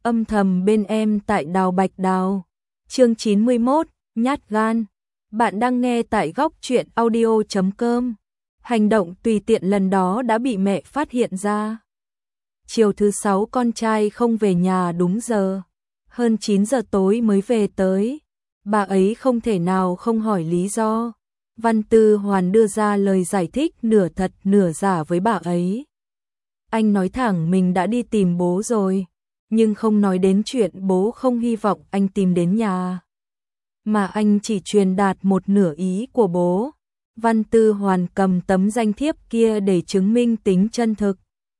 âm thầm bên em tại Đào Bạch Đào. Chương 91, nhát gan. Bạn đang nghe tại góc truyện audio.com. Hành động tùy tiện lần đó đã bị mẹ phát hiện ra. Chiều thứ 6 con trai không về nhà đúng giờ. Hơn 9 giờ tối mới về tới. Bà ấy không thể nào không hỏi lý do. Văn Tư Hoàn đưa ra lời giải thích nửa thật nửa giả với bà ấy. Anh nói thẳng mình đã đi tìm bố rồi, nhưng không nói đến chuyện bố không hy vọng anh tìm đến nhà. Mà anh chỉ truyền đạt một nửa ý của bố. Văn Tư Hoàn cầm tấm danh thiếp kia để chứng minh tính chân thực.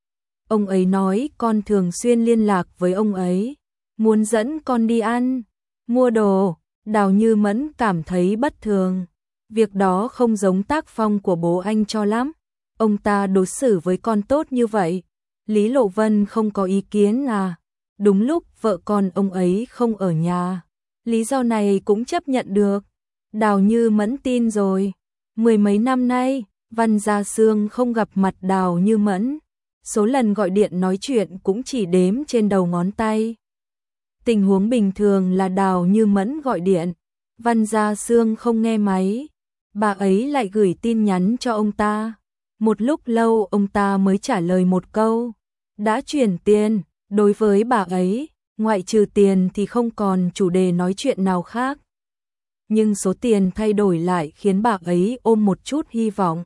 Ông ấy nói con thường xuyên liên lạc với ông ấy, muốn dẫn con đi ăn, mua đồ. Đào Như Mẫn cảm thấy bất thường. Việc đó không giống tác phong của bố anh cho lắm. Ông ta đối xử với con tốt như vậy. Lý Lộ Vân không có ý kiến à? Đúng lúc vợ con ông ấy không ở nhà. Lý do này cũng chấp nhận được. Đào Như Mẫn tin rồi. 10 mấy năm nay, Văn Gia Sương không gặp mặt Đào Như Mẫn. Số lần gọi điện nói chuyện cũng chỉ đếm trên đầu ngón tay. Tình huống bình thường là Đào Như Mẫn gọi điện, Văn Gia Sương không nghe máy. Bà ấy lại gửi tin nhắn cho ông ta. Một lúc lâu ông ta mới trả lời một câu. Đã chuyển tiền. Đối với bà ấy, ngoại trừ tiền thì không còn chủ đề nói chuyện nào khác. Nhưng số tiền thay đổi lại khiến bà ấy ôm một chút hy vọng.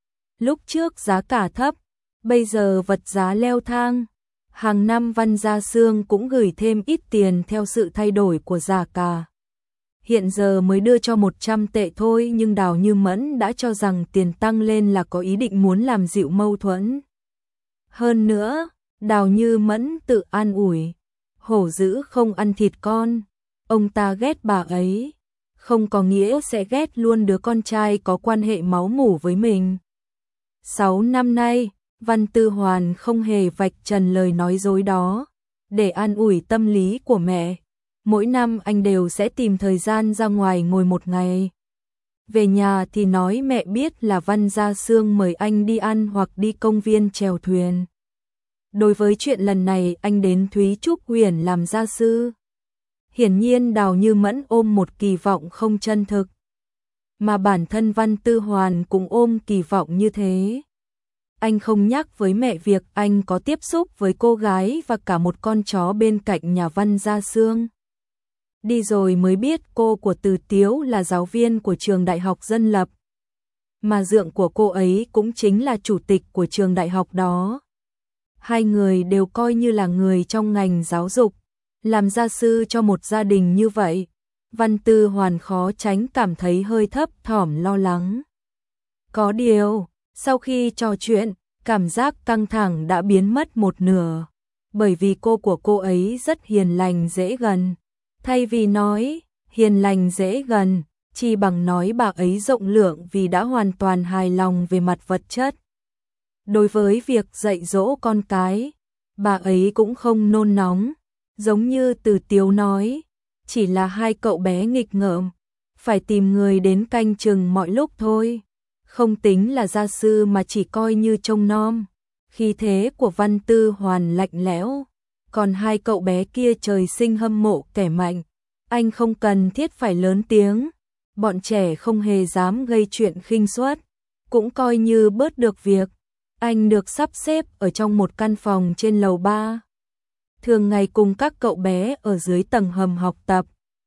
Lúc trước giá cả thấp, bây giờ vật giá leo thang. Hàng năm Văn Gia Sương cũng gửi thêm ít tiền theo sự thay đổi của giá cả. Hiện giờ mới đưa cho 100 tệ thôi, nhưng Đào Như Mẫn đã cho rằng tiền tăng lên là có ý định muốn làm dịu mâu thuẫn. Hơn nữa, Đào Như Mẫn tự an ủi, hổ dữ không ăn thịt con, ông ta ghét bà ấy, không có nghĩa sẽ ghét luôn đứa con trai có quan hệ máu mủ với mình. 6 năm nay, Văn Tư Hoàn không hề vạch trần lời nói dối đó, để an ủi tâm lý của mẹ. Mỗi năm anh đều sẽ tìm thời gian ra ngoài ngồi một ngày. Về nhà thì nói mẹ biết là Văn Gia Sương mời anh đi ăn hoặc đi công viên chèo thuyền. Đối với chuyện lần này anh đến Thúy Trúc Huyền làm gia sư. Hiển nhiên Đào Như Mẫn ôm một kỳ vọng không chân thực. Mà bản thân Văn Tư Hoàn cũng ôm kỳ vọng như thế. Anh không nhắc với mẹ việc anh có tiếp xúc với cô gái và cả một con chó bên cạnh nhà Văn Gia Sương. Đi rồi mới biết cô của Từ Tiếu là giáo viên của trường đại học dân lập. Mà dượng của cô ấy cũng chính là chủ tịch của trường đại học đó. Hai người đều coi như là người trong ngành giáo dục. Làm gia sư cho một gia đình như vậy, Văn Tư Hoàn khó tránh cảm thấy hơi thấp thỏm lo lắng. Có điều, sau khi trò chuyện, cảm giác căng thẳng đã biến mất một nửa. Bởi vì cô của cô ấy rất hiền lành dễ gần. Thay vì nói hiền lành dễ gần, chỉ bằng nói bà ấy rộng lượng vì đã hoàn toàn hài lòng về mặt vật chất. Đối với việc dạy dỗ con cái, bà ấy cũng không nôn nóng, giống như Từ Tiếu nói, chỉ là hai cậu bé nghịch ngợm, phải tìm người đến canh chừng mọi lúc thôi, không tính là gia sư mà chỉ coi như trông nom. Khí thế của Văn Tư Hoàn lạnh lẽo, còn hai cậu bé kia trời sinh hâm mộ kẻ mạnh, anh không cần thiết phải lớn tiếng, bọn trẻ không hề dám gây chuyện khinh suất, cũng coi như bớt được việc. Anh được sắp xếp ở trong một căn phòng trên lầu 3. Thường ngày cùng các cậu bé ở dưới tầng hầm học tập.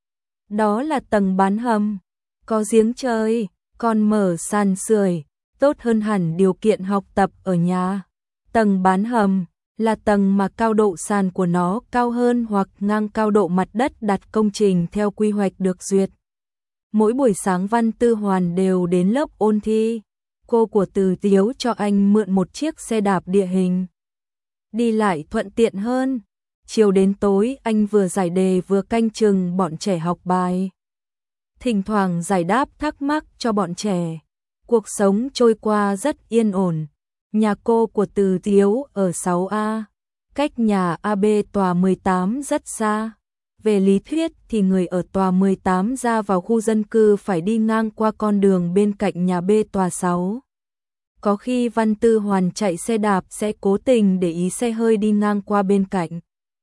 Đó là tầng bán hầm, có giếng trời, còn mở sàn sưởi, tốt hơn hẳn điều kiện học tập ở nhà. Tầng bán hầm là tầng mà cao độ sàn của nó cao hơn hoặc ngang cao độ mặt đất đặt công trình theo quy hoạch được duyệt. Mỗi buổi sáng Văn Tư Hoàn đều đến lớp ôn thi. Cô của Từ Tiếu cho anh mượn một chiếc xe đạp địa hình. Đi lại thuận tiện hơn. Chiều đến tối anh vừa giải đề vừa canh chừng bọn trẻ học bài. Thỉnh thoảng giải đáp thắc mắc cho bọn trẻ. Cuộc sống trôi qua rất yên ổn. Nhà cô của Từ Tiếu ở 6A, cách nhà AB tòa 18 rất xa. Về lý thuyết thì người ở tòa 18 ra vào khu dân cư phải đi ngang qua con đường bên cạnh nhà B tòa 6. Có khi Văn Tư Hoàn chạy xe đạp sẽ cố tình để ý xe hơi đi ngang qua bên cạnh.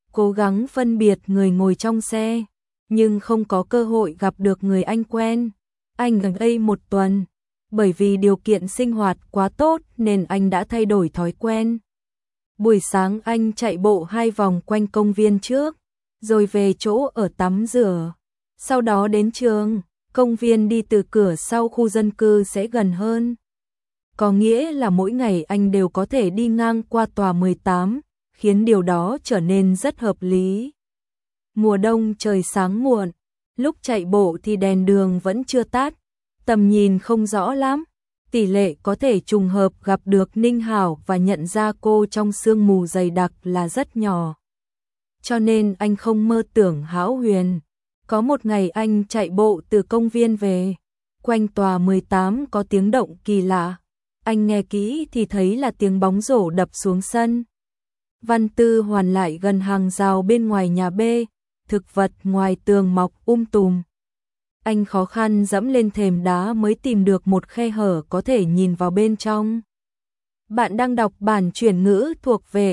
cố gắng phân biệt người ngồi trong xe, nhưng không có cơ hội gặp được người anh quen. Anh ở đây một tuần, bởi vì điều kiện sinh hoạt quá tốt nên anh đã thay đổi thói quen. Buổi sáng anh chạy bộ 2 vòng quanh công viên trước, rồi về chỗ ở tắm rửa. Sau đó đến trường, công viên đi từ cửa sau khu dân cư sẽ gần hơn. Có nghĩa là mỗi ngày anh đều có thể đi ngang qua tòa 18, khiến điều đó trở nên rất hợp lý. Mùa đông trời sáng muộn, lúc chạy bộ thì đèn đường vẫn chưa tắt, tầm nhìn không rõ lắm. Tỷ lệ có thể trùng hợp gặp được Ninh Hảo và nhận ra cô trong sương mù dày đặc là rất nhỏ. Cho nên anh không mơ tưởng hão huyền. Có một ngày anh chạy bộ từ công viên về, quanh tòa 18 có tiếng động kỳ lạ. Anh nghe kỹ thì thấy là tiếng bóng rổ đập xuống sân. Văn Tư Hoàn lại gần hàng rào bên ngoài nhà B, thực vật ngoài tường mọc tùm. Anh khó khăn dẫm lên thềm đá mới tìm được một khe hở có thể nhìn vào bên trong. Bạn đang đọc bản chuyển ngữ thuộc về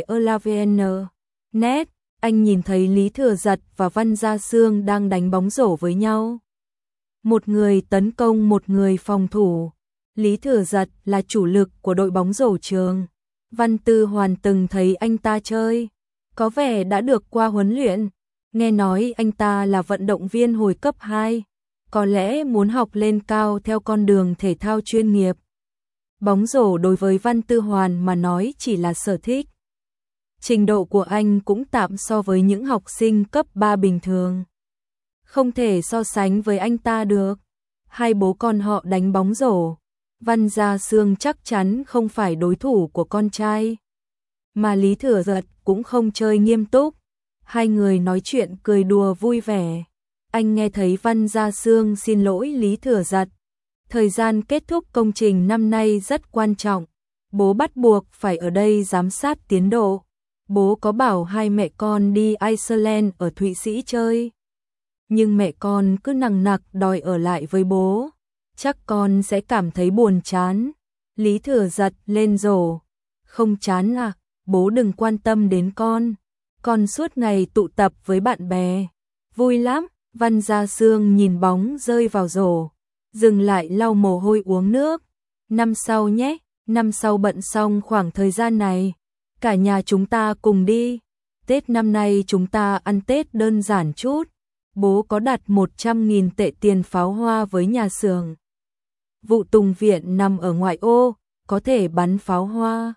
ELAVN.net. Anh nhìn thấy Lý Thừa Giật và Văn Gia Sương đang đánh bóng rổ với nhau. Một người tấn công, một người phòng thủ. Lý Thừa Giật là chủ lực của đội bóng rổ trường. Văn Tư Hoàn từng thấy anh ta chơi, có vẻ đã được qua huấn luyện. Nghe nói anh ta là vận động viên hồi cấp 2, có lẽ muốn học lên cao theo con đường thể thao chuyên nghiệp. Bóng rổ đối với Văn Tư Hoàn mà nói chỉ là sở thích. Trình độ của anh cũng tạm so với những học sinh cấp 3 bình thường. Không thể so sánh với anh ta được. Hai bố con họ đánh bóng rổ. Văn Gia Sương chắc chắn không phải đối thủ của con trai. Mà Lý Thừa Giật cũng không chơi nghiêm túc. Hai người nói chuyện cười đùa vui vẻ. Anh nghe thấy Văn Gia Sương xin lỗi Lý Thừa Giật. Thời gian kết thúc công trình năm nay rất quan trọng. Bố bắt buộc phải ở đây giám sát tiến độ. Bố có bảo hai mẹ con đi Iceland ở Thụy Sĩ chơi. Nhưng mẹ con cứ nằng nặc đòi ở lại với bố. Chắc con sẽ cảm thấy buồn chán. Lý Thừa Giật lên rổ. Không chán à, bố đừng quan tâm đến con. Con suốt ngày tụ tập với bạn bè. Vui lắm. Văn Gia Sương nhìn bóng rơi vào rổ. Dừng lại lau mồ hôi uống nước. Năm sau nhé, năm sau bận xong khoảng thời gian này. Cả nhà chúng ta cùng đi. Tết năm nay chúng ta ăn Tết đơn giản chút. Bố có đặt 100.000 tệ tiền pháo hoa với nhà xưởng. Vụ Tùng Viện nằm ở ngoại ô, có thể bắn pháo hoa.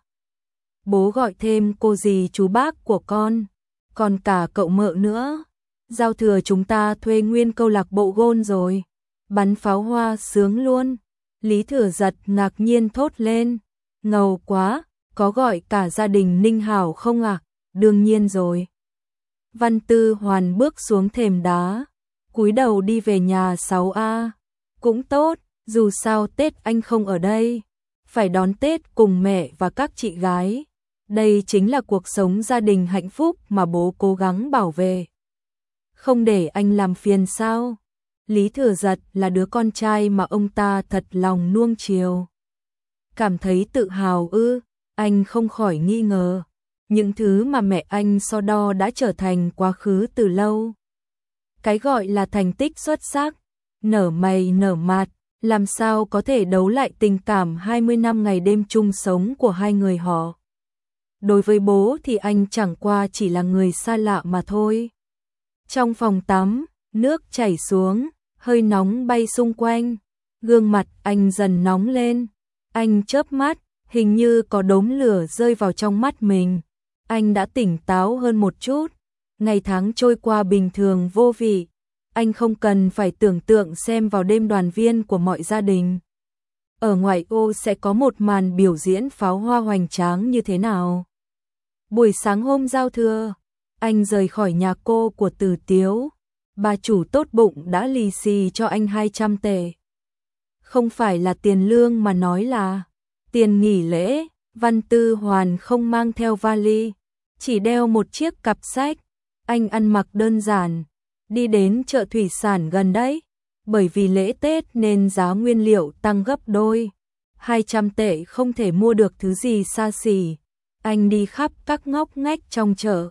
Bố gọi thêm cô dì chú bác của con, còn cả cậu mợ nữa. Giao thừa chúng ta thuê nguyên câu lạc bộ gôn rồi. Bắn pháo hoa sướng luôn. Lý Thừa Giật ngạc nhiên thốt lên. Ngầu quá, có gọi cả gia đình Ninh Hảo không ạ? Đương nhiên rồi. Văn Tư Hoàn bước xuống thềm đá, cúi đầu đi về nhà 6A. Cũng tốt, dù sao Tết anh không ở đây. Phải đón Tết cùng mẹ và các chị gái. Đây chính là cuộc sống gia đình hạnh phúc mà bố cố gắng bảo vệ. Không để anh làm phiền sao? Lý Thừa Giật là đứa con trai mà ông ta thật lòng nuông chiều. Cảm thấy tự hào ư? Anh không khỏi nghi ngờ. Những thứ mà mẹ anh so đo đã trở thành quá khứ từ lâu. Cái gọi là thành tích xuất sắc, nở mày nở mặt, làm sao có thể đấu lại tình cảm 20 năm ngày đêm chung sống của hai người họ. Đối với bố thì anh chẳng qua chỉ là người xa lạ mà thôi. Trong phòng tắm, nước chảy xuống, hơi nóng bay xung quanh, gương mặt anh dần nóng lên. Anh chớp mắt, hình như có đốm lửa rơi vào trong mắt mình. Anh đã tỉnh táo hơn một chút. Ngày tháng trôi qua bình thường vô vị. Anh không cần phải tưởng tượng xem vào đêm đoàn viên của mọi gia đình. Ở ngoại ô sẽ có một màn biểu diễn pháo hoa hoành tráng như thế nào. Buổi sáng hôm giao thừa, anh rời khỏi nhà cô của Từ Tiếu. Bà chủ tốt bụng đã lì xì cho anh 200 tệ. Không phải là tiền lương mà nói là tiền nghỉ lễ. Văn Tư Hoàn không mang theo vali, chỉ đeo một chiếc cặp sách. Anh ăn mặc đơn giản, đi đến chợ thủy sản gần đấy. Bởi vì lễ Tết nên giá nguyên liệu tăng gấp đôi. 200 tệ không thể mua được thứ gì xa xỉ. Anh đi khắp các ngóc ngách trong chợ,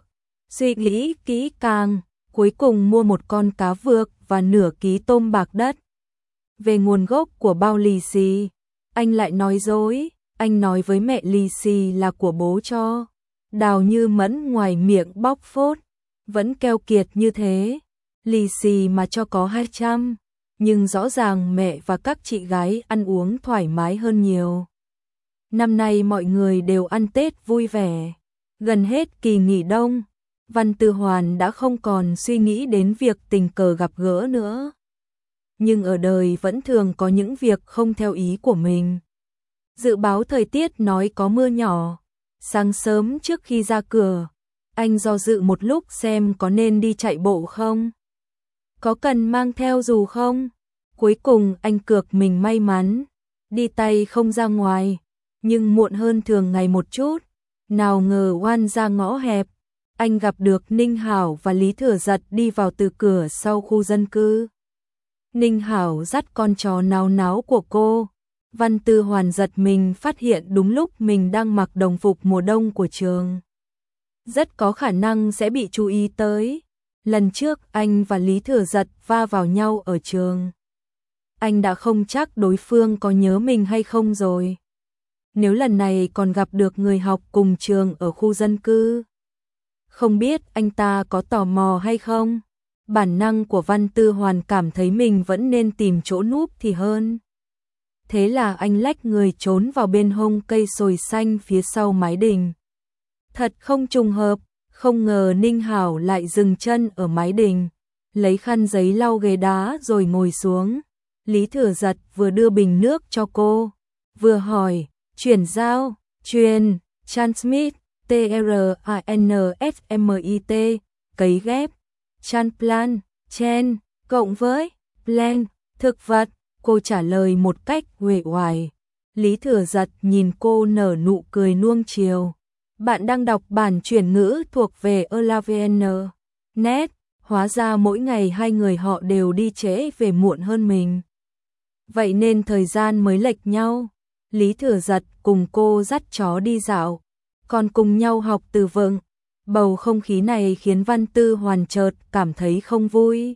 Suy nghĩ kỹ càng, cuối cùng mua một con cá vược và nửa ký tôm bạc đất. Về nguồn gốc của bao lì xì, anh lại nói dối, anh nói với mẹ lì xì là của bố cho. Đào Như Mẫn ngoài miệng bóc phốt, vẫn keo kiệt như thế, lì xì mà cho có 200, nhưng rõ ràng mẹ và các chị gái ăn uống thoải mái hơn nhiều. Năm nay mọi người đều ăn Tết vui vẻ, gần hết kỳ nghỉ đông, Văn Tư Hoàn đã không còn suy nghĩ đến việc tình cờ gặp gỡ nữa. Nhưng ở đời vẫn thường có những việc không theo ý của mình. Dự báo thời tiết nói có mưa nhỏ, sáng sớm trước khi ra cửa, anh do dự một lúc xem có nên đi chạy bộ không. Có cần mang theo dù không? Cuối cùng anh cược mình may mắn, đi tay không ra ngoài, nhưng muộn hơn thường ngày một chút. Nào ngờ oan ra ngõ hẹp, anh gặp được Ninh Hảo và Lý Thừa Giật đi vào từ cửa sau khu dân cư. Ninh Hảo dắt con chó náo náo của cô. Văn Tư Hoàn giật mình phát hiện đúng lúc mình đang mặc đồng phục mùa đông của trường. Rất có khả năng sẽ bị chú ý tới. Lần trước anh và Lý Thừa Giật va vào nhau ở trường. Anh đã không chắc đối phương có nhớ mình hay không rồi. Nếu lần này còn gặp được người học cùng trường ở khu dân cư, không biết anh ta có tò mò hay không. Bản năng của Văn Tư Hoàn cảm thấy mình vẫn nên tìm chỗ núp thì hơn. Thế là anh lách người trốn vào bên hông cây sồi xanh phía sau mái đình. Thật không trùng hợp, không ngờ Ninh Hảo lại dừng chân ở mái đình, lấy khăn giấy lau ghế đá rồi ngồi xuống. Lý Thừa Giật vừa đưa bình nước cho cô, vừa hỏi, chuyển giao, truyền, transmit, T-R-A-N-S-M-I-T, cấy ghép, transplant, gen, cộng với, plant, thực vật. Cô trả lời một cách uể oải. Lý Thừa Giật nhìn cô nở nụ cười nuông chiều. Bạn đang đọc bản chuyển ngữ thuộc về ELAVN.net. Hóa ra mỗi ngày hai người họ đều đi trễ về muộn hơn mình. Vậy nên thời gian mới lệch nhau. Lý Thừa Giật cùng cô dắt chó đi dạo, còn cùng nhau học từ vựng. Bầu không khí này khiến Văn Tư Hoàn chợt cảm thấy không vui.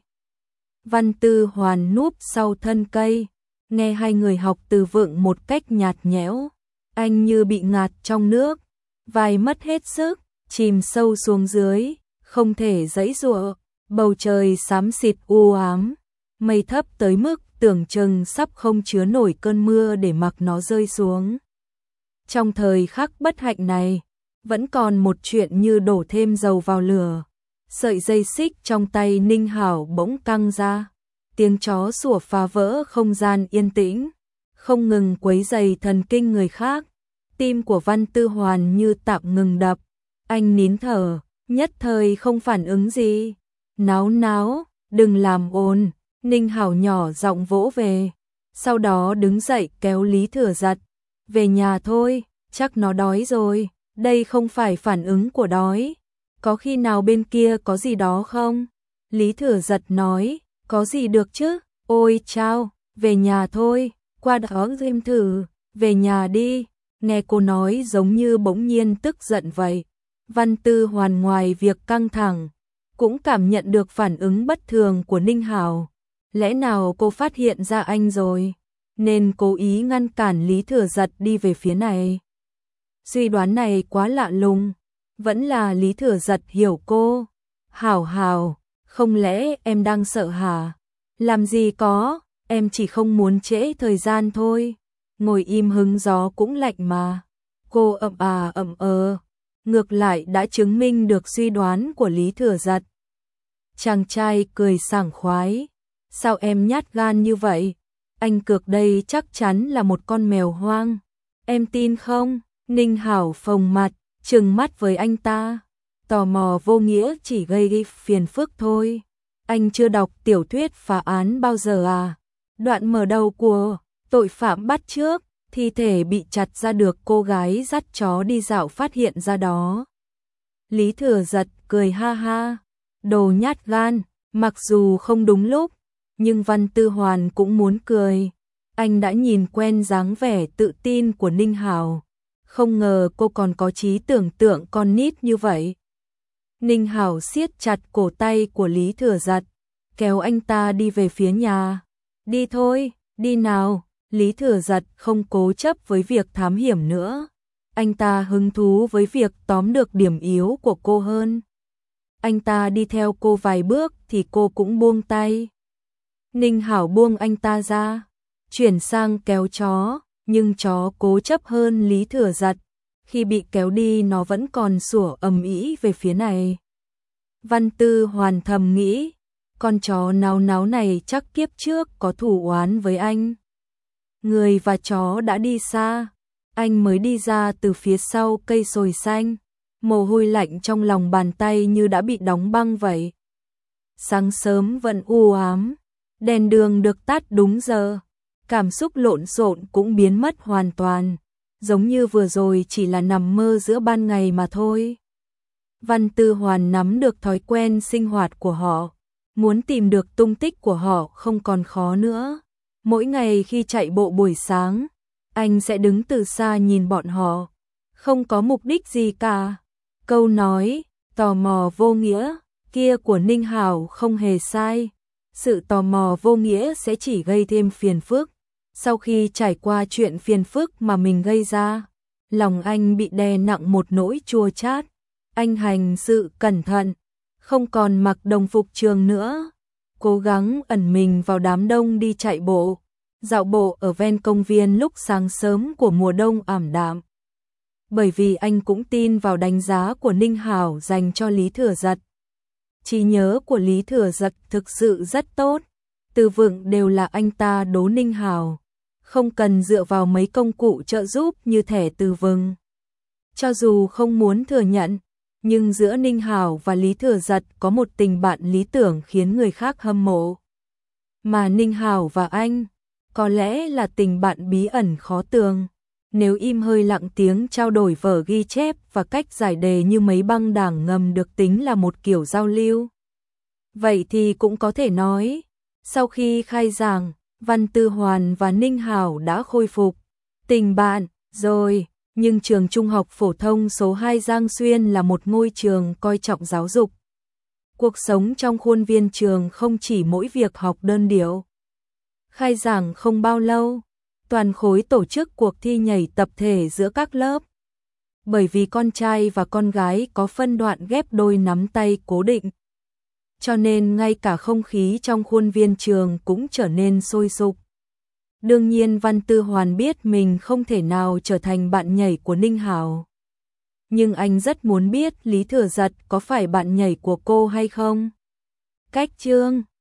Văn Tư Hoàn núp sau thân cây, nghe hai người học từ vựng một cách nhạt nhẽo. Anh như bị ngạt trong nước, vai mất hết sức, chìm sâu xuống dưới, không thể giãy giụa. Bầu trời xám xịt u ám, mây thấp tới mức tưởng chừng sắp không chứa nổi cơn mưa để mặc nó rơi xuống. Trong thời khắc bất hạnh này, vẫn còn một chuyện như đổ thêm dầu vào lửa. Sợi dây xích trong tay Ninh Hảo bỗng căng ra, tiếng chó sủa phá vỡ không gian yên tĩnh, không ngừng quấy rầy thần kinh người khác. Tim của Văn Tư Hoàn như tạm ngừng đập, anh nín thở, nhất thời không phản ứng gì. Náo náo, đừng làm ồn, Ninh Hảo nhỏ giọng vỗ về, sau đó đứng dậy kéo Lý Thừa Giật. Về nhà thôi, chắc nó đói rồi, đây không phải phản ứng của đói. Có khi nào bên kia có gì đó không? Lý Thừa Giật nói, có gì được chứ, ôi chao, về nhà thôi, qua đó xem thử, về nhà đi. Nghe cô nói giống như bỗng nhiên tức giận vậy. Văn Tư Hoàn ngoài việc căng thẳng, cũng cảm nhận được phản ứng bất thường của Ninh Hảo. Lẽ nào cô phát hiện ra anh rồi, nên cố ý ngăn cản Lý Thừa Giật đi về phía này. Suy đoán này quá lạ lùng, vẫn là Lý Thừa Giật hiểu cô. Hảo Hảo, không lẽ em đang sợ hả? Làm gì có, em chỉ không muốn trễ thời gian thôi. Ngồi im hứng gió cũng lạnh mà. Cô ậm ngược lại đã chứng minh được suy đoán của Lý Thừa Giật. Chàng trai cười sảng khoái. Sao em nhát gan như vậy? Anh cược đây chắc chắn là một con mèo hoang. Em tin không? Ninh Hảo phồng mặt, trừng mắt với anh ta. Tò mò vô nghĩa chỉ gây phiền phức thôi. Anh chưa đọc tiểu thuyết phá án bao giờ à? Đoạn mở đầu của tội phạm bắt trước, thi thể bị chặt ra được cô gái dắt chó đi dạo phát hiện ra đó. Lý Thừa Giật cười ha ha. Đồ nhát gan, mặc dù không đúng lúc, nhưng Văn Tư Hoàn cũng muốn cười. Anh đã nhìn quen dáng vẻ tự tin của Ninh Hảo, không ngờ cô còn có trí tưởng tượng con nít như vậy. Ninh Hảo siết chặt cổ tay của Lý Thừa Giật, kéo anh ta đi về phía nhà. Đi thôi, đi nào. Lý Thừa Giật không cố chấp với việc thám hiểm nữa. Anh ta hứng thú với việc tóm được điểm yếu của cô hơn. Anh ta đi theo cô vài bước thì cô cũng buông tay. Ninh Hảo buông anh ta ra, chuyển sang kéo chó, nhưng chó cố chấp hơn Lý Thừa Giật. Khi bị kéo đi nó vẫn còn sủa ầm ĩ về phía này. Văn Tư Hoàn thầm nghĩ, con chó náo náo này chắc kiếp trước có thù oán với anh. Người và chó đã đi xa, anh mới đi ra từ phía sau cây sồi xanh, mồ hôi lạnh trong lòng bàn tay như đã bị đóng băng vậy. Sáng sớm vẫn u ám, đèn đường được tắt đúng giờ, cảm xúc lộn xộn cũng biến mất hoàn toàn, giống như vừa rồi chỉ là nằm mơ giữa ban ngày mà thôi. Văn Tư Hoàn nắm được thói quen sinh hoạt của họ, muốn tìm được tung tích của họ không còn khó nữa. Mỗi ngày khi chạy bộ buổi sáng, anh sẽ đứng từ xa nhìn bọn họ, không có mục đích gì cả. Câu nói, tò mò vô nghĩa, kia của Ninh Hảo không hề sai. Sự tò mò vô nghĩa sẽ chỉ gây thêm phiền phức. Sau khi trải qua chuyện phiền phức mà mình gây ra, lòng anh bị đè nặng một nỗi chua chát. Anh hành sự cẩn thận, không còn mặc đồng phục trường nữa, cố gắng ẩn mình vào đám đông đi chạy bộ, dạo bộ ở ven công viên lúc sáng sớm của mùa đông ảm đạm. Bởi vì anh cũng tin vào đánh giá của Ninh Hảo dành cho Lý Thừa Giật. Trí nhớ của Lý Thừa Giật thực sự rất tốt, từ vựng đều là anh ta đố Ninh Hảo, không cần dựa vào mấy công cụ trợ giúp như thẻ từ vựng. Cho dù không muốn thừa nhận, nhưng giữa Ninh Hảo và Lý Thừa Giật có một tình bạn lý tưởng khiến người khác hâm mộ. Mà Ninh Hảo và anh, có lẽ là tình bạn bí ẩn khó tường. Nếu im hơi lặng tiếng trao đổi vở ghi chép và cách giải đề như mấy băng đảng ngầm được tính là một kiểu giao lưu. Vậy thì cũng có thể nói, sau khi khai giảng, Văn Tư Hoàn và Ninh Hảo đã khôi phục tình bạn rồi. Nhưng trường trung học phổ thông số 2 Giang Xuyên là một ngôi trường coi trọng giáo dục. Cuộc sống trong khuôn viên trường không chỉ mỗi việc học đơn điệu. Khai giảng không bao lâu, toàn khối tổ chức cuộc thi nhảy tập thể giữa các lớp. Bởi vì con trai và con gái có phân đoạn ghép đôi nắm tay cố định, cho nên ngay cả không khí trong khuôn viên trường cũng trở nên sôi sục. Đương nhiên Văn Tư Hoàn biết mình không thể nào trở thành bạn nhảy của Ninh Hảo. Nhưng anh rất muốn biết Lý Thừa Giật có phải bạn nhảy của cô hay không. Cách chương